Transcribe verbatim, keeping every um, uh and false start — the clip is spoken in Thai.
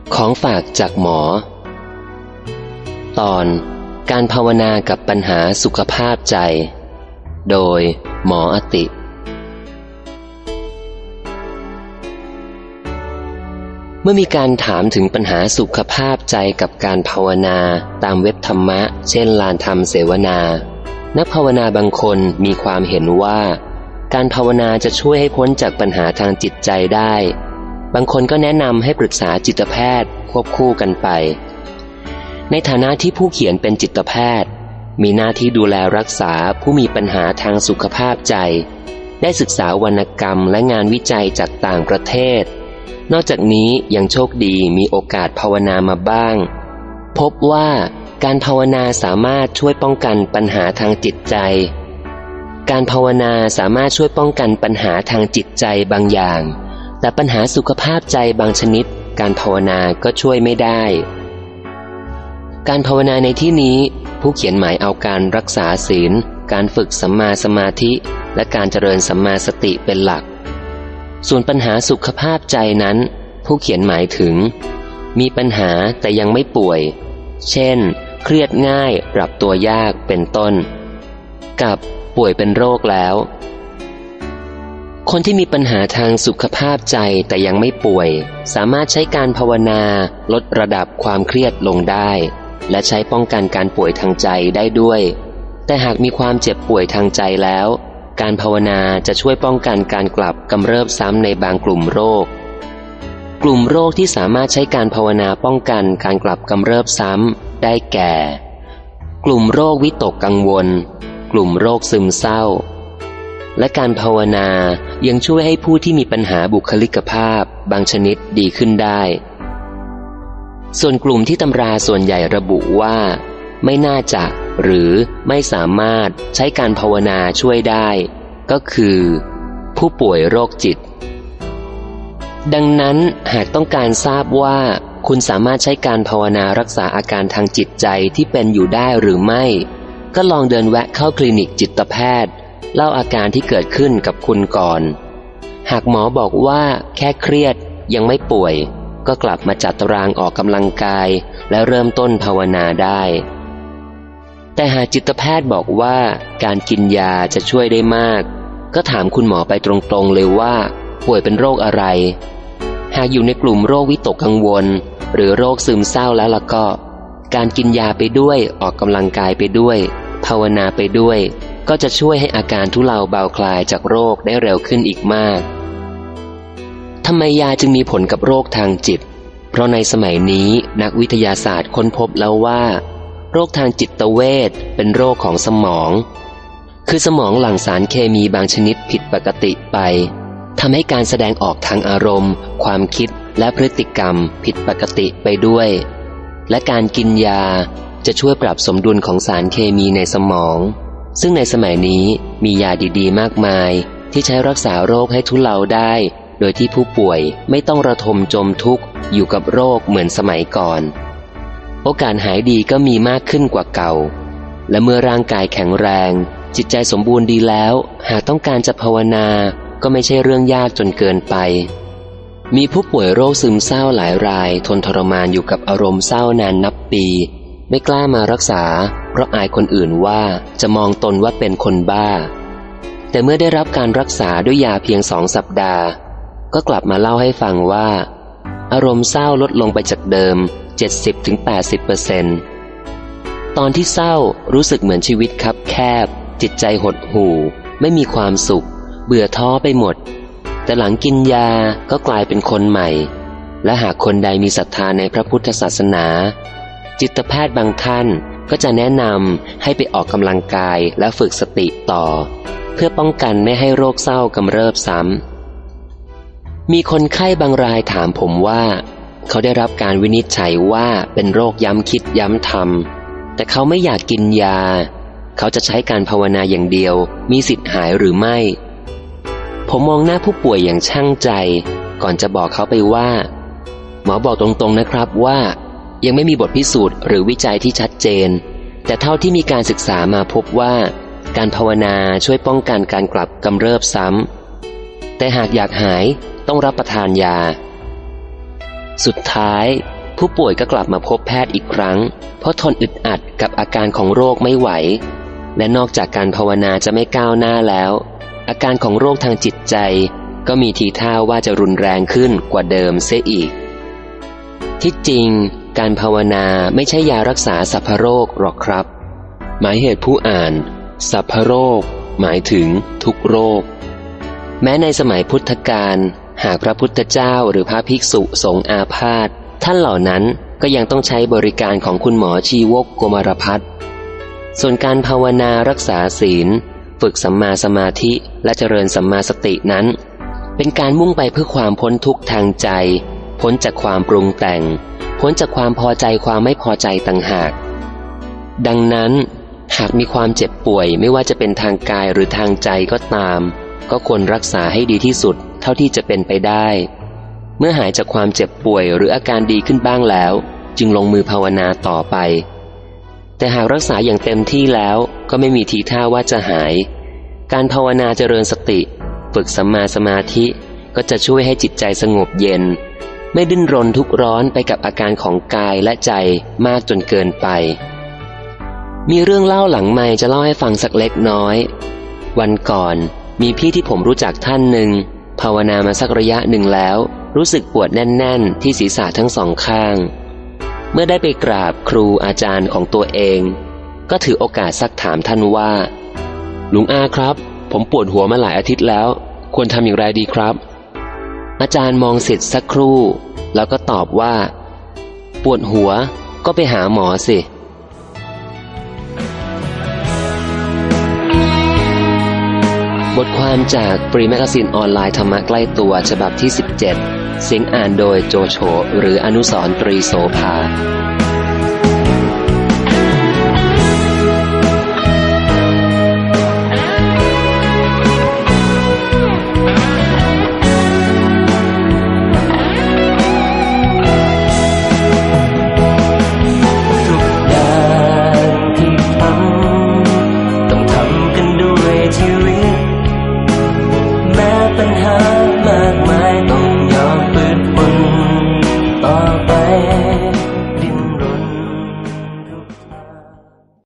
ของฝากจากหมอตอนการภาวนากับปัญหาสุขภาพใจโดยหมออติเมื่อมีการถามถึงปัญหาสุขภาพใจกับการภาวนาตามเว็บธรรมะเช่นลานธรรมเสวนานักภาวนาบางคนมีความเห็นว่าการภาวนาจะช่วยให้พ้นจากปัญหาทางจิตใจได้บางคนก็แนะนำให้ปรึกษาจิตแพทย์ควบคู่กันไปในฐานะที่ผู้เขียนเป็นจิตแพทย์มีหน้าที่ดูแลรักษาผู้มีปัญหาทางสุขภาพใจได้ศึกษาวรรณกรรมและงานวิจัยจากต่างประเทศนอกจากนี้ยังโชคดีมีโอกาสภาวนามาบ้างพบว่าการภาวนาสามารถช่วยป้องกันปัญหาทางจิตใจการภาวนาสามารถช่วยป้องกันปัญหาทางจิตใจบางอย่างแต่ปัญหาสุขภาพใจบางชนิดการภาวนาก็ช่วยไม่ได้การภาวนาในที่นี้ผู้เขียนหมายเอาการรักษาศีลการฝึกสัมมาสมาธิและการเจริญสัมมาสติเป็นหลักส่วนปัญหาสุขภาพใจนั้นผู้เขียนหมายถึงมีปัญหาแต่ยังไม่ป่วยเช่นเครียดง่ายปรับตัวยากเป็นต้นกับป่วยเป็นโรคแล้วคนที่มีปัญหาทางสุขภาพใจแต่ยังไม่ป่วยสามารถใช้การภาวนาลดระดับความเครียดลงได้และใช้ป้องกันการป่วยทางใจได้ด้วยแต่หากมีความเจ็บป่วยทางใจแล้วการภาวนาจะช่วยป้องกันการกลับกำเริบซ้ำในบางกลุ่มโรคกลุ่มโรคที่สามารถใช้การภาวนาป้องกันการกลับกำเริบซ้ำได้แก่กลุ่มโรควิตกกังวลกลุ่มโรคซึมเศร้าและการภาวนายังช่วยให้ผู้ที่มีปัญหาบุคลิกภาพบางชนิดดีขึ้นได้ส่วนกลุ่มที่ตำราส่วนใหญ่ระบุว่าไม่น่าจะหรือไม่สามารถใช้การภาวนาช่วยได้ก็คือผู้ป่วยโรคจิตดังนั้นหากต้องการทราบว่าคุณสามารถใช้การภาวนารักษาอาการทางจิตใจที่เป็นอยู่ได้หรือไม่ก็ลองเดินแวะเข้าคลินิกจิตแพทย์เล่าอาการที่เกิดขึ้นกับคุณก่อนหากหมอบอกว่าแค่เครียดยังไม่ป่วยก็กลับมาจัดตารางออกกำลังกายและเริ่มต้นภาวนาได้แต่หากจิตแพทย์บอกว่าการกินยาจะช่วยได้มากก็ถามคุณหมอไปตรงๆเลยว่าป่วยเป็นโรคอะไรหากอยู่ในกลุ่มโรควิตกกังวลหรือโรคซึมเศร้าแล้วล่ะก็การกินยาไปด้วยออกกำลังกายไปด้วยภาวนาไปด้วยก็จะช่วยให้อาการทุเลาเบาคลายจากโรคได้เร็วขึ้นอีกมากทำไมยาจึงมีผลกับโรคทางจิตเพราะในสมัยนี้นักวิทยาศาสตร์ค้นพบแล้วว่าโรคทางจิตเวชเป็นโรคของสมองคือสมองหลั่งสารเคมีบางชนิดผิดปกติไปทำให้การแสดงออกทางอารมณ์ความคิดและพฤติกรรมผิดปกติไปด้วยและการกินยาจะช่วยปรับสมดุลของสารเคมีในสมองซึ่งในสมัยนี้มียาดีๆมากมายที่ใช้รักษาโรคให้ทุเลาได้โดยที่ผู้ป่วยไม่ต้องระทมจมทุกข์อยู่กับโรคเหมือนสมัยก่อนโอกาสหายดีก็มีมากขึ้นกว่าเก่าและเมื่อร่างกายแข็งแรงจิตใจสมบูรณ์ดีแล้วหากต้องการจะภาวนาก็ไม่ใช่เรื่องยากจนเกินไปมีผู้ป่วยโรคซึมเศร้าหลายรายทนทรมานอยู่กับอารมณ์เศร้านานนับปีไม่กล้ามารักษาเพราะอายคนอื่นว่าจะมองตนว่าเป็นคนบ้าแต่เมื่อได้รับการรักษาด้วยยาเพียงสองสัปดาห์ก็กลับมาเล่าให้ฟังว่าอารมณ์เศร้าลดลงไปจากเดิม เจ็ดสิบถึงแปดสิบเปอร์เซ็นต์ ตอนที่เศร้ารู้สึกเหมือนชีวิตคับแคบจิตใจหดหู่ไม่มีความสุขเบื่อท้อไปหมดแต่หลังกินยาก็กลายเป็นคนใหม่และหากคนใดมีศรัทธาในพระพุทธศาสนาจิตแพทย์บางท่านก็จะแนะนำให้ไปออกกำลังกายและฝึกสติต่อเพื่อป้องกันไม่ให้โรคเศร้ากำเริบซ้ำมีคนไข้บางรายถามผมว่าเขาได้รับการวินิจฉัยว่าเป็นโรคย้ำคิดย้ำทำแต่เขาไม่อยากกินยาเขาจะใช้การภาวนาอย่างเดียวมีสิทธิ์หายหรือไม่ผมมองหน้าผู้ป่วยอย่างช่างใจก่อนจะบอกเขาไปว่าหมอบอกตรงๆนะครับว่ายังไม่มีบทพิสูจน์หรือวิจัยที่ชัดเจนแต่เท่าที่มีการศึกษามาพบว่าการภาวนาช่วยป้องกันการกลับกำเริบซ้ำแต่หากอยากหายต้องรับประทานยาสุดท้ายผู้ป่วยก็กลับมาพบแพทย์อีกครั้งเพราะทนอึดอัดกับอาการของโรคไม่ไหวและนอกจากการภาวนาจะไม่ก้าวหน้าแล้วอาการของโรคทางจิตใจก็มีทีท่าว่าจะรุนแรงขึ้นกว่าเดิมเสียอีกที่จริงการภาวนาไม่ใช่ยารักษาสัพพโรคหรอกครับหมายเหตุผู้อ่านสัพพโรคหมายถึงทุกโรคแม้ในสมัยพุทธกาลหากพระพุทธเจ้าหรือพระภิกษุสงฆ์อาพาธท่านเหล่านั้นก็ยังต้องใช้บริการของคุณหมอชีวกโกมารพัฒน์ส่วนการภาวนารักษาศีลฝึกสัมมาสมาธิและเจริญสัมมาสตินั้นเป็นการมุ่งไปเพื่อความพ้นทุกข์ทางใจพ้นจากความปรุงแต่งพ้นจากความพอใจความไม่พอใจต่างหากดังนั้นหากมีความเจ็บป่วยไม่ว่าจะเป็นทางกายหรือทางใจก็ตามก็ควรรักษาให้ดีที่สุดเท่าที่จะเป็นไปได้เมื่อหายจากความเจ็บป่วยหรืออาการดีขึ้นบ้างแล้วจึงลงมือภาวนาต่อไปแต่หากรักษาอย่างเต็มที่แล้วก็ไม่มีทีท่าว่าจะหายการภาวนาเจริญสติฝึกสัมมาสมาธิก็จะช่วยให้จิตใจสงบเย็นไม่ดิ้นรนทุกข์ร้อนไปกับอาการของกายและใจมากจนเกินไปมีเรื่องเล่าหลังไมค์จะเล่าให้ฟังสักเล็กน้อยวันก่อนมีพี่ที่ผมรู้จักท่านหนึ่งภาวนามาสักระยะหนึ่งแล้วรู้สึกปวดแน่นๆที่ศีรษะทั้งสองข้างเมื่อได้ไปกราบครูอาจารย์ของตัวเองก็ถือโอกาสซักถามท่านว่าลุงอาครับผมปวดหัวมาหลายอาทิตย์แล้วควรทำอย่างไรดีครับอาจารย์มองศิษย์สักครู่แล้วก็ตอบว่าปวดหัวก็ไปหาหมอสิบทความจากปรีแมกกาซีนออนไลน์ธรรมะใกล้ตัวฉบับที่สิบเจ็ดเสียงอ่านโดยโจโฉหรืออนุสรณ์ตรีโสภาปัญหา